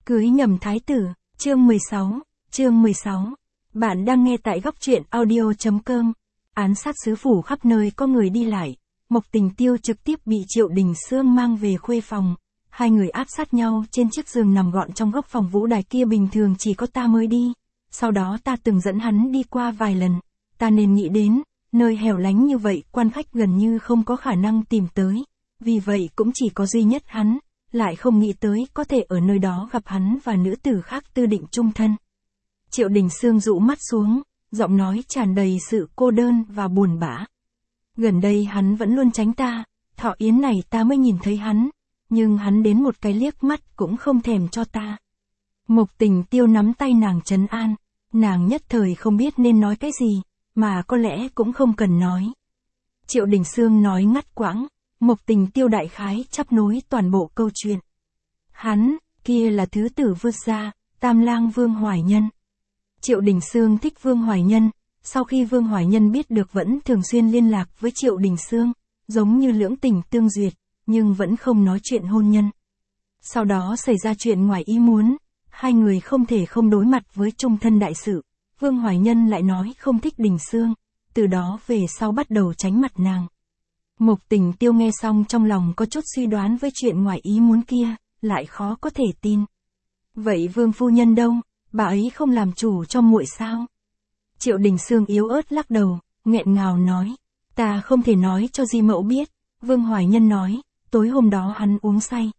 Cưới nhầm thái tử, chương 16. Bạn đang nghe tại góc truyện audio.com. Án sát xứ phủ khắp nơi có người đi lại. Mộc Tình Tiêu trực tiếp bị Triệu Đình Sương mang về khuê phòng. Hai người áp sát nhau trên chiếc giường nằm gọn trong góc phòng vũ đài kia, bình thường chỉ có ta mới đi. Sau đó ta từng dẫn hắn đi qua vài lần. Ta nên nghĩ đến, nơi hẻo lánh như vậy quan khách gần như không có khả năng tìm tới. Vì vậy cũng chỉ có duy nhất hắn. Lại không nghĩ tới có thể ở nơi đó gặp hắn và nữ tử khác tư định chung thân. Triệu Đình Sương dụ mắt xuống, giọng nói tràn đầy sự cô đơn và buồn bã. Gần đây hắn vẫn luôn tránh ta, thọ yến này ta mới nhìn thấy hắn, nhưng hắn đến một cái liếc mắt cũng không thèm cho ta. Mộc Tình Tiêu nắm tay nàng trấn an, nàng nhất thời không biết nên nói cái gì, mà có lẽ cũng không cần nói. Triệu Đình Sương nói ngắt quãng. Mộc Tình Tiêu đại khái chắp nối toàn bộ câu chuyện. Hắn, kia là thứ tử vượt ra, Tam Lang Vương Hoài Nhân. Triệu Đình Sương thích Vương Hoài Nhân, sau khi Vương Hoài Nhân biết được vẫn thường xuyên liên lạc với Triệu Đình Sương, giống như lưỡng tình tương duyệt, nhưng vẫn không nói chuyện hôn nhân. Sau đó xảy ra chuyện ngoài ý muốn, hai người không thể không đối mặt với chung thân đại sự. Vương Hoài Nhân lại nói không thích Đình Sương, từ đó về sau bắt đầu tránh mặt nàng. Mộc Tình Tiêu nghe xong trong lòng có chút suy đoán với chuyện ngoài ý muốn kia, lại khó có thể tin. Vậy Vương phu nhân đâu, bà ấy không làm chủ cho muội sao? Triệu Đình Sương yếu ớt lắc đầu, nghẹn ngào nói, ta không thể nói cho Di Mẫu biết. Vương Hoài Nhân nói, tối hôm đó hắn uống say,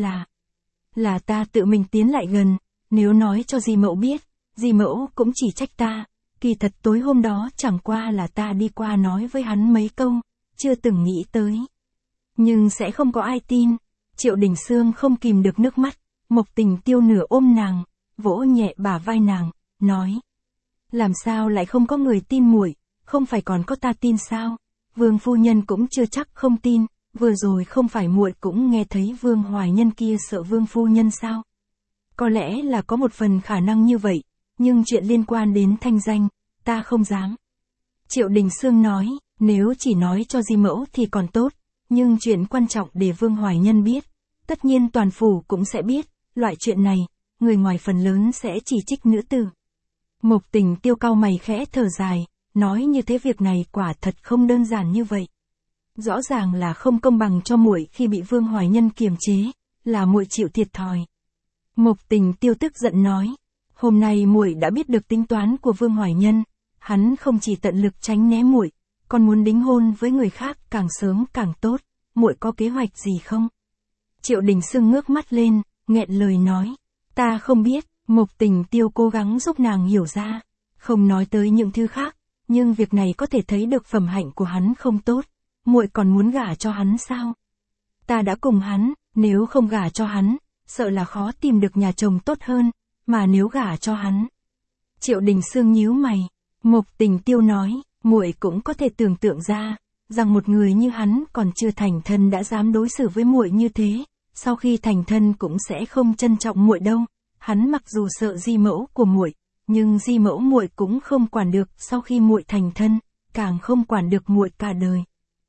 là ta tự mình tiến lại gần, nếu nói cho Di Mẫu biết, Di Mẫu cũng chỉ trách ta, kỳ thật tối hôm đó chẳng qua là ta đi qua nói với hắn mấy câu. Chưa từng nghĩ tới. Nhưng sẽ không có ai tin. Triệu Đình Sương không kìm được nước mắt. Mộc Tình Tiêu nửa ôm nàng, vỗ nhẹ bả vai nàng, nói. Làm sao lại không có người tin muội, không phải còn có ta tin sao? Vương phu nhân cũng chưa chắc không tin, vừa rồi không phải muội cũng nghe thấy Vương Hoài Nhân kia sợ Vương phu nhân sao? Có lẽ là có một phần khả năng như vậy, nhưng chuyện liên quan đến thanh danh, ta không dám. Triệu Đình Sương nói. Nếu chỉ nói cho Di Mẫu thì còn tốt, nhưng chuyện quan trọng để Vương Hoài Nhân biết, tất nhiên toàn phủ cũng sẽ biết, loại chuyện này, người ngoài phần lớn sẽ chỉ trích nữ tử. Mộc Tình Tiêu cau mày khẽ thở dài, nói như thế việc này quả thật không đơn giản như vậy. Rõ ràng là không công bằng cho muội khi bị Vương Hoài Nhân kiềm chế, là muội chịu thiệt thòi. Mộc Tình Tiêu tức giận nói, hôm nay muội đã biết được tính toán của Vương Hoài Nhân, hắn không chỉ tận lực tránh né muội, còn muốn đính hôn với người khác càng sớm càng tốt, muội có kế hoạch gì không? Triệu Đình Sương ngước mắt lên, nghẹn lời nói, ta không biết. Mộc Tình Tiêu cố gắng giúp nàng hiểu ra, không nói tới những thứ khác, nhưng việc này có thể thấy được phẩm hạnh của hắn không tốt, muội còn muốn gả cho hắn sao? Ta đã cùng hắn, nếu không gả cho hắn, sợ là khó tìm được nhà chồng tốt hơn, mà nếu gả cho hắn. Triệu Đình Sương nhíu mày, Mộc Tình Tiêu nói. Muội cũng có thể tưởng tượng ra, rằng một người như hắn còn chưa thành thân đã dám đối xử với muội như thế, sau khi thành thân cũng sẽ không trân trọng muội đâu. Hắn mặc dù sợ Di Mẫu của muội, nhưng Di Mẫu muội cũng không quản được sau khi muội thành thân, càng không quản được muội cả đời.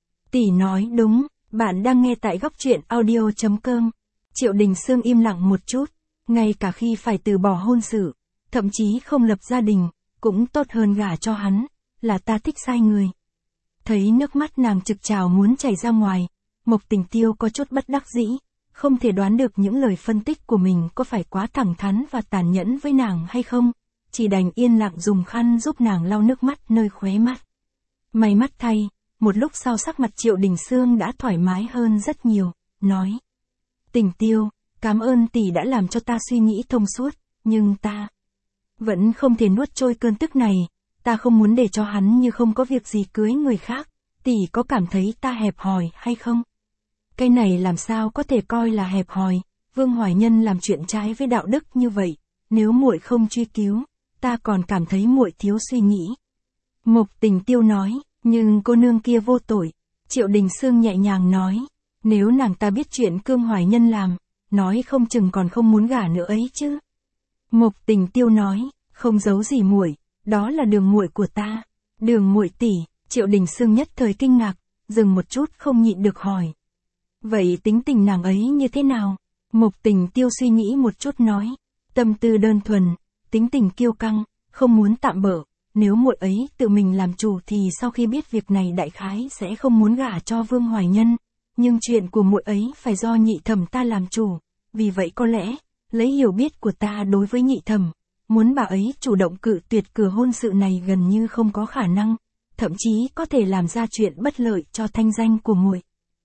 Tỷ nói đúng, bạn đang nghe tại góc truyện audio.com. Triệu Đình Sương im lặng một chút, ngay cả khi phải từ bỏ hôn sự, thậm chí không lập gia đình, cũng tốt hơn gả cho hắn. Là ta thích sai người. Thấy nước mắt nàng trực trào muốn chảy ra ngoài, Mộc Tình Tiêu có chút bất đắc dĩ, không thể đoán được những lời phân tích của mình có phải quá thẳng thắn và tàn nhẫn với nàng hay không, chỉ đành yên lặng dùng khăn giúp nàng lau nước mắt nơi khóe mắt. May mắn thay, một lúc sau sắc mặt Triệu Đình Sương đã thoải mái hơn rất nhiều, nói. Tình Tiêu, cảm ơn tỷ đã làm cho ta suy nghĩ thông suốt, nhưng ta vẫn không thể nuốt trôi cơn tức này. Ta không muốn để cho hắn như không có việc gì cưới người khác, tỷ có cảm thấy ta hẹp hòi hay không? Cái này làm sao có thể coi là hẹp hòi, Vương Hoài Nhân làm chuyện trái với đạo đức như vậy, nếu muội không truy cứu, ta còn cảm thấy muội thiếu suy nghĩ. Mộc Tình Tiêu nói, nhưng cô nương kia vô tội. Triệu Đình Sương nhẹ nhàng nói, nếu nàng ta biết chuyện Cương Hoài Nhân làm, nói không chừng còn không muốn gả nữa ấy chứ. Mộc Tình Tiêu nói, không giấu gì muội. Đó là Đường muội của ta. Đường muội tỷ. Triệu Đình Sương nhất thời kinh ngạc, dừng một chút không nhịn được hỏi. Vậy tính tình nàng ấy như thế nào? Mộc Tình Tiêu suy nghĩ một chút nói. tâm tư đơn thuần, tính tình kiêu căng, không muốn tạm bợ, nếu muội ấy tự mình làm chủ thì sau khi biết việc này đại khái sẽ không muốn gả cho Vương Hoài Nhân, nhưng chuyện của muội ấy phải do nhị thẩm ta làm chủ, vì vậy có lẽ, lấy hiểu biết của ta đối với nhị thẩm, muốn bà ấy chủ động cự tuyệt cửa hôn sự này gần như không có khả năng, thậm chí có thể làm ra chuyện bất lợi cho thanh danh của muội.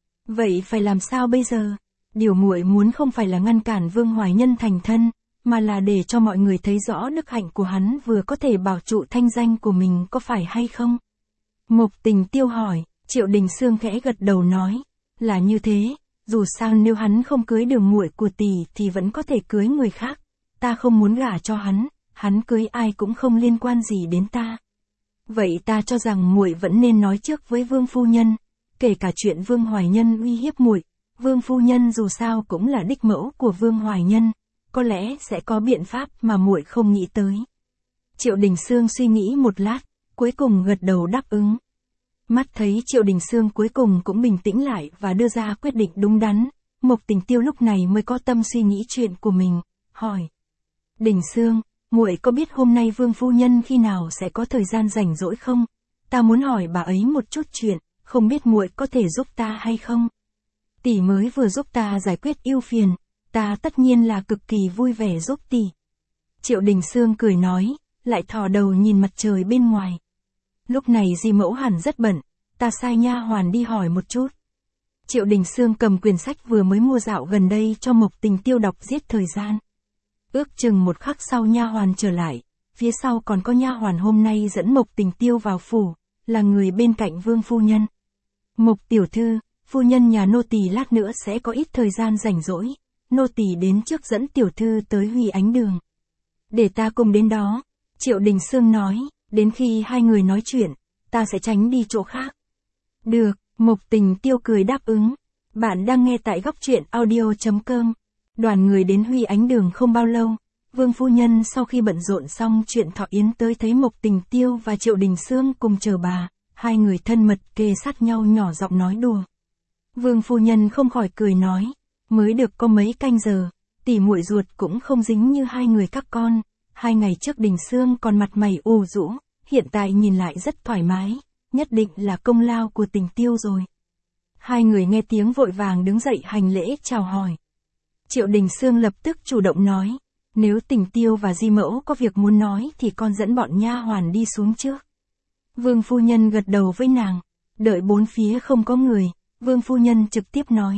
Vậy phải làm sao bây giờ? Điều muội muốn không phải là ngăn cản Vương Hoài Nhân thành thân, mà là để cho mọi người thấy rõ đức hạnh của hắn vừa có thể bảo trụ thanh danh của mình, có phải hay không? Mục Tình Tiêu hỏi. Triệu Đình Xương khẽ gật đầu nói, là như thế, dù sao nếu hắn không cưới được muội của tỷ thì vẫn có thể cưới người khác, ta không muốn gả cho hắn cưới ai cũng không liên quan gì đến ta. Vậy ta cho rằng muội vẫn nên nói trước với Vương phu nhân, kể cả chuyện Vương Hoài Nhân uy hiếp muội, Vương phu nhân dù sao cũng là đích mẫu của Vương Hoài Nhân, có lẽ sẽ có biện pháp mà muội không nghĩ tới. Triệu Đình Xương suy nghĩ một lát, cuối cùng gật đầu đáp ứng. Mắt thấy Triệu Đình Xương cuối cùng cũng bình tĩnh lại và đưa ra quyết định đúng đắn, Mục Tình Tiêu lúc này mới có tâm suy nghĩ chuyện của mình, hỏi. Đình Xương, muội có biết hôm nay Vương phu nhân khi nào sẽ có thời gian rảnh rỗi không? Ta muốn hỏi bà ấy một chút chuyện, không biết muội có thể giúp ta hay không? Tỷ mới vừa giúp ta giải quyết ưu phiền, ta tất nhiên là cực kỳ vui vẻ giúp tỷ. Triệu Đình Xương cười nói, lại thò đầu nhìn mặt trời bên ngoài. Lúc này Di mẫu hẳn rất bận, ta sai nha hoàn đi hỏi một chút. Triệu Đình Xương cầm quyển sách vừa mới mua dạo gần đây cho Mục Tình Tiêu đọc giết thời gian. Ước chừng một khắc sau nha hoàn trở lại, phía sau còn có nha hoàn hôm nay dẫn Mục Tình Tiêu vào phủ, là người bên cạnh Vương phu nhân. Mục tiểu thư, phu nhân nhà nô tỳ lát nữa sẽ có ít thời gian rảnh rỗi, nô tỳ đến trước dẫn tiểu thư tới Huy Ánh Đường. Để ta cùng đến đó, Triệu Đình Xương nói, đến khi hai người nói chuyện, ta sẽ tránh đi chỗ khác. Được, Mục Tình Tiêu cười đáp ứng. Bạn đang nghe tại góc truyện audio.com. Đoàn người đến Huy Ánh Đường không bao lâu, Vương phu nhân sau khi bận rộn xong chuyện thọ yến tới thấy Mục Tình Tiêu và Triệu Đình Xương cùng chờ bà, hai người thân mật kề sát nhau nhỏ giọng nói đùa. Vương phu nhân không khỏi cười nói, mới được có mấy canh giờ, tỷ muội ruột cũng không dính như hai người các con, 2 ngày trước Đình Xương còn mặt mày u rũ, hiện tại nhìn lại rất thoải mái, nhất định là công lao của Tình Tiêu rồi. Hai người nghe tiếng vội vàng đứng dậy hành lễ chào hỏi. Triệu Đình Xương lập tức chủ động nói, nếu Tình Tiêu và Di mẫu có việc muốn nói thì con dẫn bọn nha hoàn đi xuống trước. Vương phu nhân gật đầu với nàng, đợi bốn phía không có người, Vương phu nhân trực tiếp nói.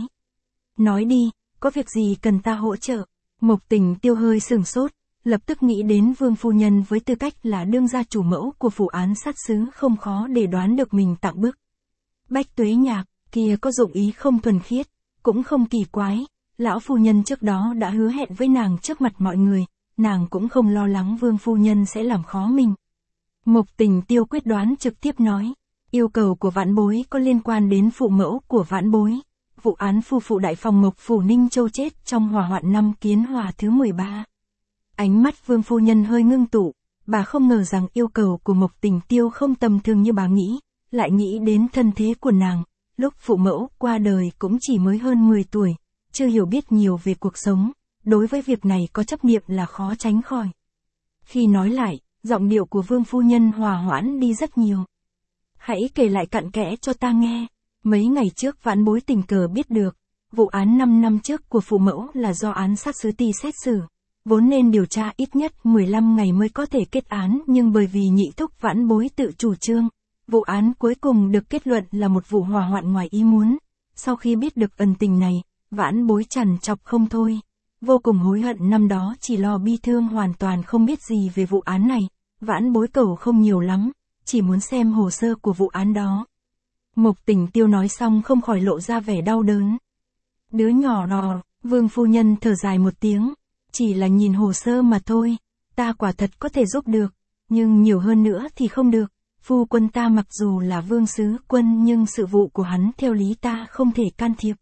Nói đi, có việc gì cần ta hỗ trợ? Mục Tình Tiêu hơi sửng sốt, lập tức nghĩ đến Vương phu nhân với tư cách là đương gia chủ mẫu của vụ án sát xứ không khó để đoán được mình tặng bức. Bách Tuế Nhạc, kia có dụng ý không thuần khiết, cũng không kỳ quái, lão phu nhân trước đó đã hứa hẹn với nàng trước mặt mọi người, nàng cũng không lo lắng Vương phu nhân sẽ làm khó mình. Mục Tình Tiêu quyết đoán trực tiếp nói, yêu cầu của vãn bối có liên quan đến phụ mẫu của vãn bối. Vụ án phu phụ đại phòng Mộc Phủ Ninh Châu chết trong hỏa hoạn năm Kiến Hòa thứ 13. Ánh mắt Vương phu nhân hơi ngưng tụ, bà không ngờ rằng yêu cầu của Mục Tình Tiêu không tầm thường như bà nghĩ, lại nghĩ đến thân thế của nàng, lúc phụ mẫu qua đời cũng chỉ mới hơn 10 tuổi, chưa hiểu biết nhiều về cuộc sống, đối với việc này có chấp niệm là khó tránh khỏi. Khi nói lại, giọng điệu của Vương phu nhân hòa hoãn đi rất nhiều. Hãy kể lại cặn kẽ cho ta nghe. Mấy ngày trước vãn bối tình cờ biết được, vụ án 5 năm trước của phụ mẫu là do án sát xứ ty xét xử, vốn nên điều tra ít nhất 15 ngày mới có thể kết án, nhưng bởi vì nhị thúc vãn bối tự chủ trương, vụ án cuối cùng được kết luận là một vụ hỏa hoạn ngoài ý muốn. Sau khi biết được ẩn tình này, vãn bối trằn trọc không thôi, vô cùng hối hận năm đó chỉ lo bi thương hoàn toàn không biết gì về vụ án này, vãn bối cầu không nhiều lắm, chỉ muốn xem hồ sơ của vụ án đó. Mục Tình Tiêu nói xong không khỏi lộ ra vẻ đau đớn. Đứa nhỏ nọ, Vương phu nhân thở dài một tiếng, chỉ là nhìn hồ sơ mà thôi, ta quả thật có thể giúp được, nhưng nhiều hơn nữa thì không được. Phu quân ta mặc dù là vương sứ quân nhưng sự vụ của hắn theo lý ta không thể can thiệp.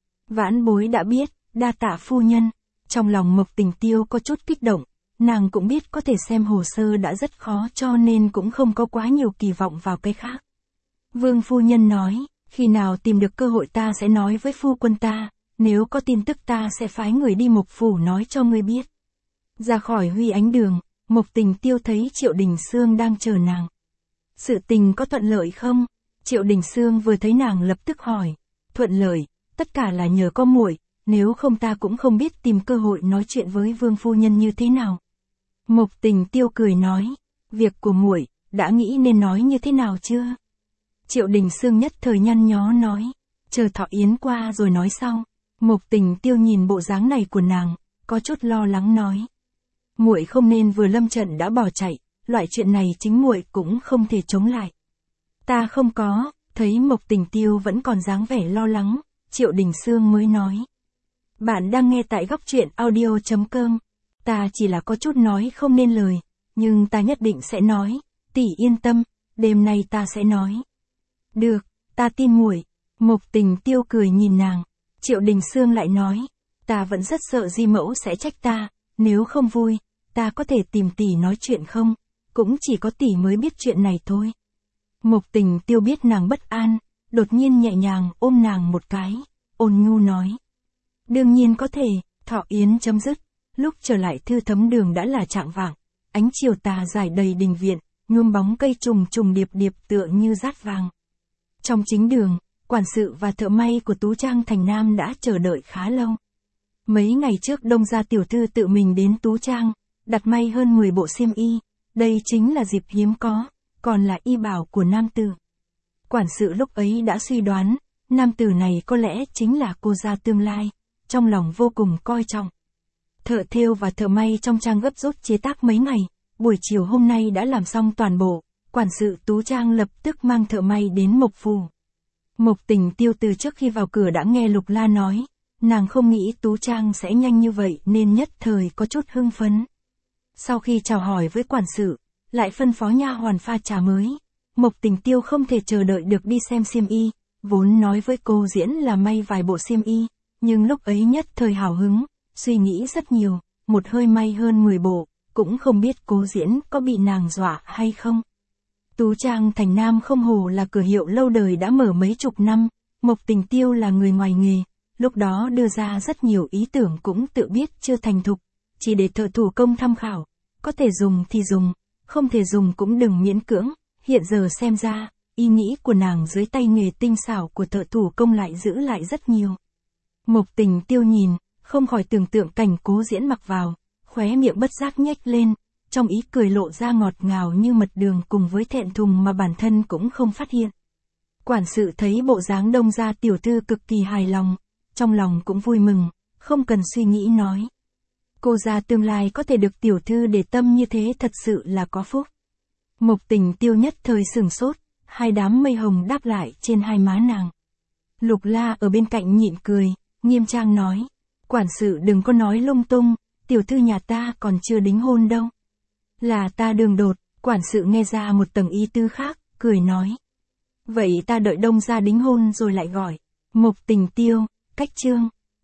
Vãn bối đã biết, đa tạ phu nhân. Trong lòng Mục Tình Tiêu có chút kích động, nàng cũng biết có thể xem hồ sơ đã rất khó cho nên cũng không có quá nhiều kỳ vọng vào cái khác. Vương phu nhân nói, khi nào tìm được cơ hội ta sẽ nói với phu quân ta, nếu có tin tức ta sẽ phái người đi Mục Phủ nói cho ngươi biết. Ra khỏi Huy Ánh Đường, Mộc Tình Tiêu thấy Triệu Đình Xương đang chờ nàng. Sự tình có thuận lợi không? Triệu Đình Xương vừa thấy nàng lập tức hỏi. Thuận lợi, tất cả là nhờ có muội, nếu không ta cũng không biết tìm cơ hội nói chuyện với Vương phu nhân như thế nào. Mộc Tình Tiêu cười nói, việc của muội đã nghĩ nên nói như thế nào chưa? Triệu Đình Xương nhất thời nhăn nhó nói, chờ thọ yến qua rồi nói sau. Mộc Tình Tiêu nhìn bộ dáng này của nàng, có chút lo lắng nói, muội không nên vừa lâm trận đã bỏ chạy, loại chuyện này chính muội cũng không thể chống lại. Ta không có. Thấy Mộc Tình Tiêu vẫn còn dáng vẻ lo lắng, Triệu Đình Xương mới nói, bạn đang nghe tại góc truyện audio.com. Ta chỉ là có chút nói không nên lời, nhưng ta nhất định sẽ nói, tỷ yên tâm, đêm nay ta sẽ nói. Được, ta tin muội. Mộc Tình Tiêu cười nhìn nàng. Triệu Đình Xương lại nói, ta vẫn rất sợ Di mẫu sẽ trách ta, nếu không vui, ta có thể tìm tỷ nói chuyện không? Cũng chỉ có tỷ mới biết chuyện này thôi. Mộc Tình Tiêu biết nàng bất an, đột nhiên nhẹ nhàng ôm nàng một cái, ôn nhu nói. Đương nhiên có thể. Thọ yến chấm dứt, lúc trở lại Thư Thấm Đường đã là chạng vạng, ánh chiều tà rải đầy đình viện, nhuộm bóng cây trùng trùng điệp điệp tựa như dát vàng. Trong chính đường, quản sự và thợ may của Tú Trang Thành Nam đã chờ đợi khá lâu. Mấy ngày trước Đông gia tiểu thư tự mình đến Tú Trang, đặt may hơn 10 bộ xiêm y, đây chính là dịp hiếm có, còn là y bảo của nam tử. Quản sự lúc ấy đã suy đoán, nam tử này có lẽ chính là cô gia tương lai, trong lòng vô cùng coi trọng. Thợ thêu và thợ may trong trang gấp rút chế tác mấy ngày, buổi chiều hôm nay đã làm xong toàn bộ, quản sự Tú Trang lập tức mang thợ may đến Mộc phủ. Mộc Tình Tiêu từ trước khi vào cửa đã nghe Lục La nói, nàng không nghĩ Tú Trang sẽ nhanh như vậy nên nhất thời có chút hưng phấn. Sau khi chào hỏi với quản sự, lại phân phó nha hoàn pha trà mới, Mộc Tình Tiêu không thể chờ đợi được đi xem xiêm y, vốn nói với cô Diễn là may vài bộ xiêm y, nhưng lúc ấy nhất thời hào hứng, suy nghĩ rất nhiều, một hơi may hơn 10 bộ, cũng không biết cô Diễn có bị nàng dọa hay không. Tú Trang Thành Nam không hổ là cửa hiệu lâu đời đã mở mấy chục năm, Mộc Tình Tiêu là người ngoài nghề, lúc đó đưa ra rất nhiều ý tưởng cũng tự biết chưa thành thục, chỉ để thợ thủ công tham khảo, có thể dùng thì dùng, không thể dùng cũng đừng miễn cưỡng, hiện giờ xem ra, ý nghĩ của nàng dưới tay nghề tinh xảo của thợ thủ công lại giữ lại rất nhiều. Mộc Tình Tiêu nhìn, không khỏi tưởng tượng cảnh Cố Diễn mặc vào, khóe miệng bất giác nhếch lên, trong ý cười lộ ra ngọt ngào như mật đường cùng với thẹn thùng mà bản thân cũng không phát hiện. Quản sự thấy bộ dáng Đông gia tiểu thư cực kỳ hài lòng, trong lòng cũng vui mừng, không cần suy nghĩ nói. Cô gia tương lai có thể được tiểu thư để tâm như thế thật sự là có phúc. Mộc Tình Tiêu nhất thời sửng sốt, hai đám mây hồng đáp lại trên hai má nàng. Lục La ở bên cạnh nhịn cười, nghiêm trang nói, quản sự đừng có nói lung tung, tiểu thư nhà ta còn chưa đính hôn đâu. Là ta đường đột, quản sự nghe ra một tầng ý tư khác, cười nói. Vậy ta đợi Đông gia đính hôn rồi lại gọi. Mộc Tình Tiêu, cách chương.